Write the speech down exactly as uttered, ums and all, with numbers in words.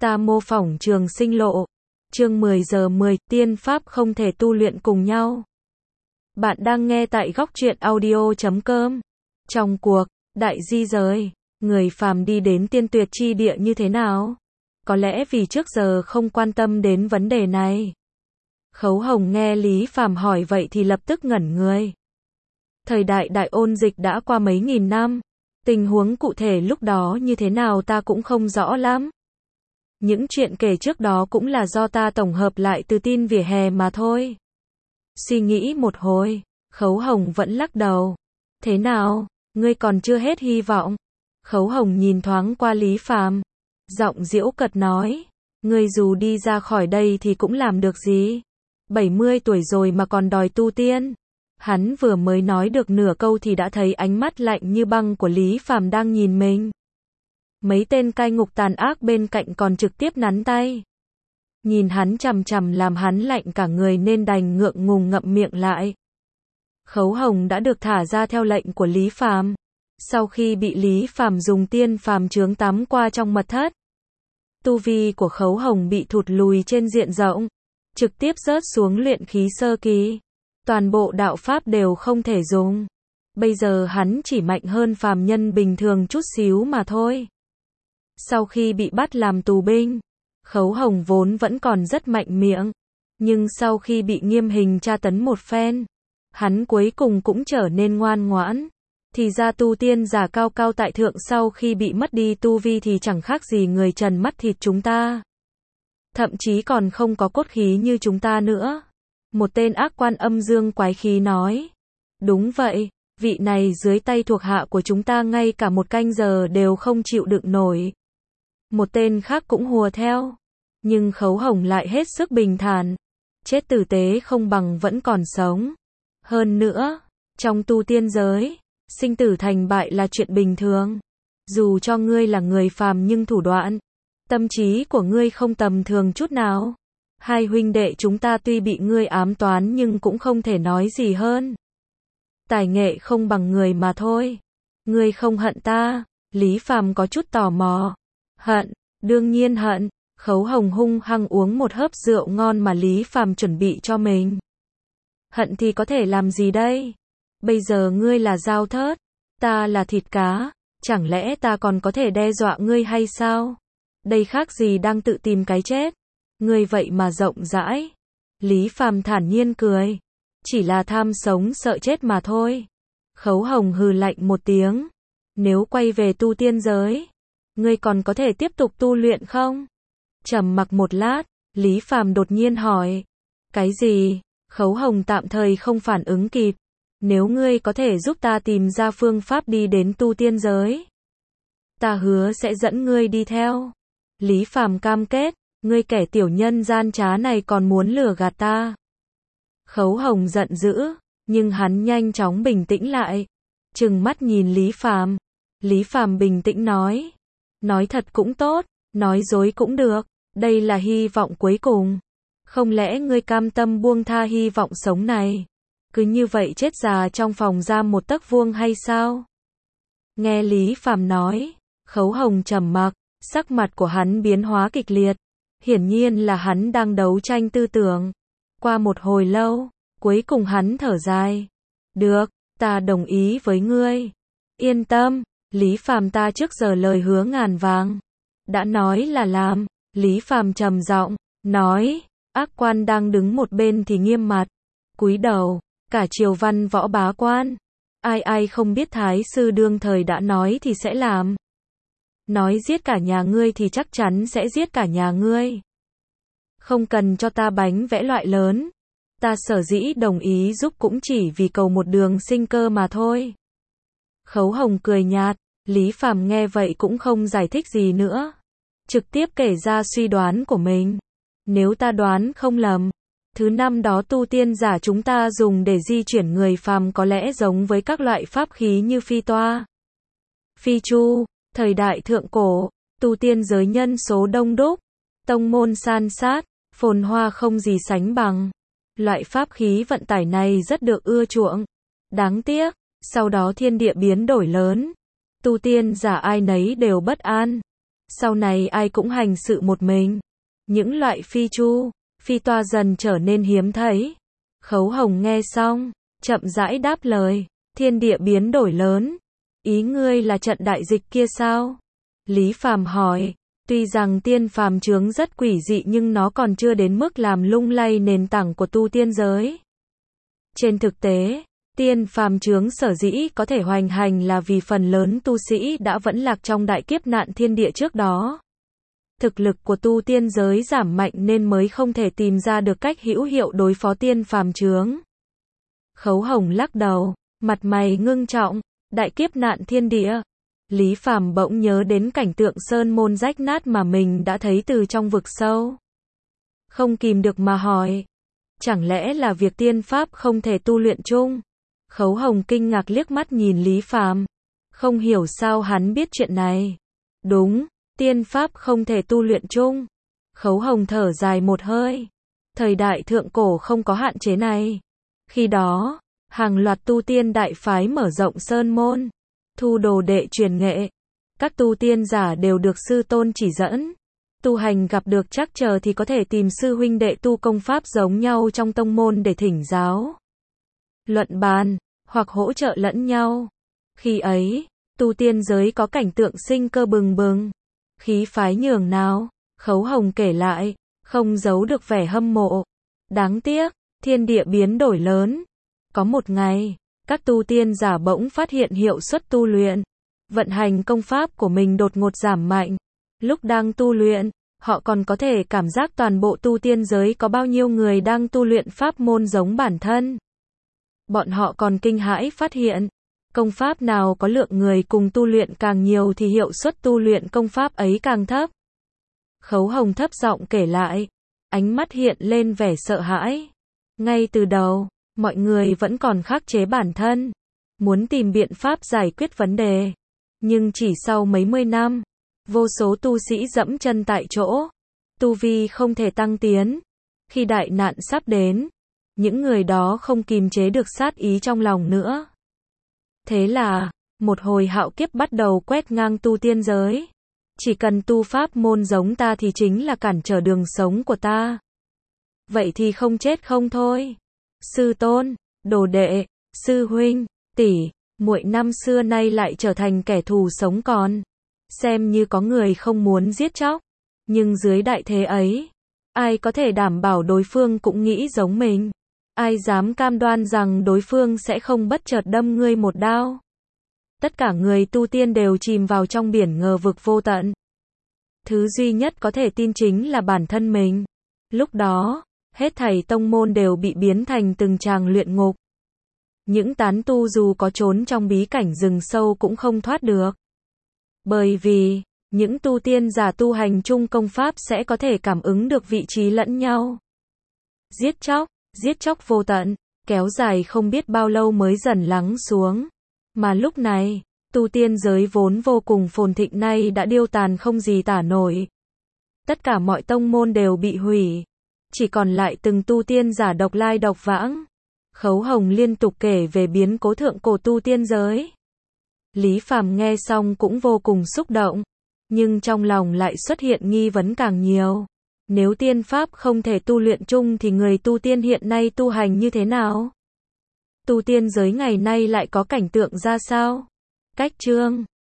Ta mô phỏng trường sinh lộ. Chương mười giờ mười, tiên pháp không thể tu luyện cùng nhau. Bạn đang nghe tại góc truyện audio chấm com. Trong cuộc đại di rời, người phàm đi đến tiên tuyệt chi địa như thế nào? Có lẽ vì trước giờ không quan tâm đến vấn đề này. Khấu Hồng nghe Lý Phàm hỏi vậy thì lập tức ngẩn người. Thời đại đại ôn dịch đã qua mấy nghìn năm, tình huống cụ thể lúc đó như thế nào ta cũng không rõ lắm. Những chuyện kể trước đó cũng là do ta tổng hợp lại từ tin vỉa hè mà thôi. Suy nghĩ một hồi, Khấu Hồng vẫn lắc đầu. Thế nào, ngươi còn chưa hết hy vọng? Khấu Hồng nhìn thoáng qua Lý Phàm, giọng giễu cợt nói, ngươi dù đi ra khỏi đây thì cũng làm được gì? bảy mươi tuổi rồi mà còn đòi tu tiên. Hắn vừa mới nói được nửa câu thì đã thấy ánh mắt lạnh như băng của Lý Phàm đang nhìn mình. Mấy tên cai ngục tàn ác bên cạnh còn trực tiếp nắn tay. Nhìn hắn chằm chằm làm hắn lạnh cả người nên đành ngượng ngùng ngậm miệng lại. Khấu Hồng đã được thả ra theo lệnh của Lý Phàm. Sau khi bị Lý Phàm dùng tiên phàm chướng tắm qua trong mật thất, tu vi của Khấu Hồng bị thụt lùi trên diện rộng, trực tiếp rớt xuống luyện khí sơ kỳ. Toàn bộ đạo pháp đều không thể dùng. Bây giờ hắn chỉ mạnh hơn phàm nhân bình thường chút xíu mà thôi. Sau khi bị bắt làm tù binh, Khấu Hồng vốn vẫn còn rất mạnh miệng, nhưng sau khi bị nghiêm hình tra tấn một phen, hắn cuối cùng cũng trở nên ngoan ngoãn. Thì ra tu tiên giả cao cao tại thượng sau khi bị mất đi tu vi thì chẳng khác gì người trần mắt thịt chúng ta. Thậm chí còn không có cốt khí như chúng ta nữa. Một tên ác quan âm dương quái khí nói. Đúng vậy, vị này dưới tay thuộc hạ của chúng ta ngay cả một canh giờ đều không chịu đựng nổi. Một tên khác cũng hùa theo. Nhưng Khấu Hồng lại hết sức bình thản. Chết tử tế không bằng vẫn còn sống. Hơn nữa, trong tu tiên giới, sinh tử thành bại là chuyện bình thường. Dù cho ngươi là người phàm nhưng thủ đoạn, tâm trí của ngươi không tầm thường chút nào. Hai huynh đệ chúng ta tuy bị ngươi ám toán nhưng cũng không thể nói gì hơn. Tài nghệ không bằng người mà thôi. Ngươi không hận ta? Lý Phàm có chút tò mò. Hận, đương nhiên hận. Khấu Hồng hung hăng uống một hớp rượu ngon mà Lý Phàm chuẩn bị cho mình. Hận thì có thể làm gì đây? Bây giờ ngươi là dao thớt, ta là thịt cá, chẳng lẽ ta còn có thể đe dọa ngươi hay sao? Đây khác gì đang tự tìm cái chết. Ngươi vậy mà rộng rãi. Lý Phàm thản nhiên cười. Chỉ là tham sống sợ chết mà thôi. Khấu Hồng hừ lạnh một tiếng. Nếu quay về tu tiên giới, ngươi còn có thể tiếp tục tu luyện không? Trầm mặc một lát, Lý Phàm đột nhiên hỏi. Cái gì? Khấu Hồng tạm thời không phản ứng kịp. Nếu ngươi có thể giúp ta tìm ra phương pháp đi đến tu tiên giới, ta hứa sẽ dẫn ngươi đi theo. Lý Phàm cam kết. Ngươi kẻ tiểu nhân gian trá này còn muốn lừa gạt ta. Khấu Hồng giận dữ, nhưng hắn nhanh chóng bình tĩnh lại. Trừng mắt nhìn Lý Phàm. Lý Phàm bình tĩnh nói. Nói thật cũng tốt, nói dối cũng được. Đây là hy vọng cuối cùng. Không lẽ ngươi cam tâm buông tha hy vọng sống này? Cứ như vậy chết già trong phòng giam một tấc vuông hay sao? Nghe Lý Phàm nói, Khấu Hồng trầm mặc, sắc mặt của hắn biến hóa kịch liệt. Hiển nhiên là hắn đang đấu tranh tư tưởng. Qua một hồi lâu, cuối cùng hắn thở dài. Được, ta đồng ý với ngươi. Yên tâm, Lý Phàm ta trước giờ lời hứa ngàn vàng. Đã nói là làm. Lý Phàm trầm giọng, nói. Ác quan đang đứng một bên thì nghiêm mặt. Cúi đầu, cả triều văn võ bá quan. Ai ai không biết thái sư đương thời đã nói thì sẽ làm. Nói giết cả nhà ngươi thì chắc chắn sẽ giết cả nhà ngươi. Không cần cho ta bánh vẽ loại lớn. Ta sở dĩ đồng ý giúp cũng chỉ vì cầu một đường sinh cơ mà thôi. Khấu Hồng cười nhạt. Lý Phàm nghe vậy cũng không giải thích gì nữa. Trực tiếp kể ra suy đoán của mình. Nếu ta đoán không lầm, thứ năm đó tu tiên giả chúng ta dùng để di chuyển người phàm có lẽ giống với các loại pháp khí như phi toa, phi chu. Thời đại thượng cổ, tu tiên giới nhân số đông đúc, tông môn san sát, phồn hoa không gì sánh bằng. Loại pháp khí vận tải này rất được ưa chuộng. Đáng tiếc, sau đó thiên địa biến đổi lớn. Tu tiên giả ai nấy đều bất an. Sau này ai cũng hành sự một mình. Những loại phi chu, phi toa dần trở nên hiếm thấy. Khấu Hồng nghe xong, chậm rãi đáp lời, thiên địa biến đổi lớn. Ý ngươi là trận đại dịch kia sao? Lý Phàm hỏi, tuy rằng tiên phàm chướng rất quỷ dị nhưng nó còn chưa đến mức làm lung lay nền tảng của tu tiên giới. Trên thực tế, tiên phàm chướng sở dĩ có thể hoành hành là vì phần lớn tu sĩ đã vẫn lạc trong đại kiếp nạn thiên địa trước đó. Thực lực của tu tiên giới giảm mạnh nên mới không thể tìm ra được cách hữu hiệu đối phó tiên phàm chướng. Khấu Hồng lắc đầu, mặt mày ngưng trọng, đại kiếp nạn thiên địa. Lý Phàm bỗng nhớ đến cảnh tượng sơn môn rách nát mà mình đã thấy từ trong vực sâu. Không kìm được mà hỏi, chẳng lẽ là việc tiên pháp không thể tu luyện chung? Khấu Hồng kinh ngạc liếc mắt nhìn Lý Phàm, không hiểu sao hắn biết chuyện này. Đúng, tiên pháp không thể tu luyện chung. Khấu Hồng thở dài một hơi. Thời đại thượng cổ không có hạn chế này. Khi đó, hàng loạt tu tiên đại phái mở rộng sơn môn, thu đồ đệ truyền nghệ. Các tu tiên giả đều được sư tôn chỉ dẫn. Tu hành gặp được trắc trở thì có thể tìm sư huynh đệ tu công pháp giống nhau trong tông môn để thỉnh giáo, luận bàn, hoặc hỗ trợ lẫn nhau. Khi ấy, tu tiên giới có cảnh tượng sinh cơ bừng bừng, khí phái nhường nào. Khấu Hồng kể lại, không giấu được vẻ hâm mộ. Đáng tiếc, thiên địa biến đổi lớn. Có một ngày, các tu tiên giả bỗng phát hiện hiệu suất tu luyện, vận hành công pháp của mình đột ngột giảm mạnh. Lúc đang tu luyện, họ còn có thể cảm giác toàn bộ tu tiên giới có bao nhiêu người đang tu luyện pháp môn giống bản thân. Bọn họ còn kinh hãi phát hiện, công pháp nào có lượng người cùng tu luyện càng nhiều thì hiệu suất tu luyện công pháp ấy càng thấp. Khấu Hồng thấp giọng kể lại, ánh mắt hiện lên vẻ sợ hãi. Ngay từ đầu, mọi người vẫn còn khắc chế bản thân, muốn tìm biện pháp giải quyết vấn đề. Nhưng chỉ sau mấy mươi năm, vô số tu sĩ dẫm chân tại chỗ, tu vi không thể tăng tiến. Khi đại nạn sắp đến, những người đó không kìm chế được sát ý trong lòng nữa. Thế là, một hồi hạo kiếp bắt đầu quét ngang tu tiên giới. Chỉ cần tu pháp môn giống ta thì chính là cản trở đường sống của ta. Vậy thì không chết không thôi. Sư tôn, đồ đệ, sư huynh, tỷ, muội năm xưa nay lại trở thành kẻ thù sống còn. Xem như có người không muốn giết chóc. Nhưng dưới đại thế ấy, ai có thể đảm bảo đối phương cũng nghĩ giống mình? Ai dám cam đoan rằng đối phương sẽ không bất chợt đâm ngươi một đao? Tất cả người tu tiên đều chìm vào trong biển ngờ vực vô tận. Thứ duy nhất có thể tin chính là bản thân mình. Lúc đó, hết thảy tông môn đều bị biến thành từng tràng luyện ngục. Những tán tu dù có trốn trong bí cảnh rừng sâu cũng không thoát được. Bởi vì, những tu tiên giả tu hành chung công pháp sẽ có thể cảm ứng được vị trí lẫn nhau. Giết chóc, giết chóc vô tận, kéo dài không biết bao lâu mới dần lắng xuống. Mà lúc này, tu tiên giới vốn vô cùng phồn thịnh nay đã điêu tàn không gì tả nổi. Tất cả mọi tông môn đều bị hủy. Chỉ còn lại từng tu tiên giả độc lai độc vãng. Khấu Hồng liên tục kể về biến cố thượng cổ tu tiên giới. Lý Phàm nghe xong cũng vô cùng xúc động. Nhưng trong lòng lại xuất hiện nghi vấn càng nhiều. Nếu tiên pháp không thể tu luyện chung thì người tu tiên hiện nay tu hành như thế nào? Tu tiên giới ngày nay lại có cảnh tượng ra sao? Cách chương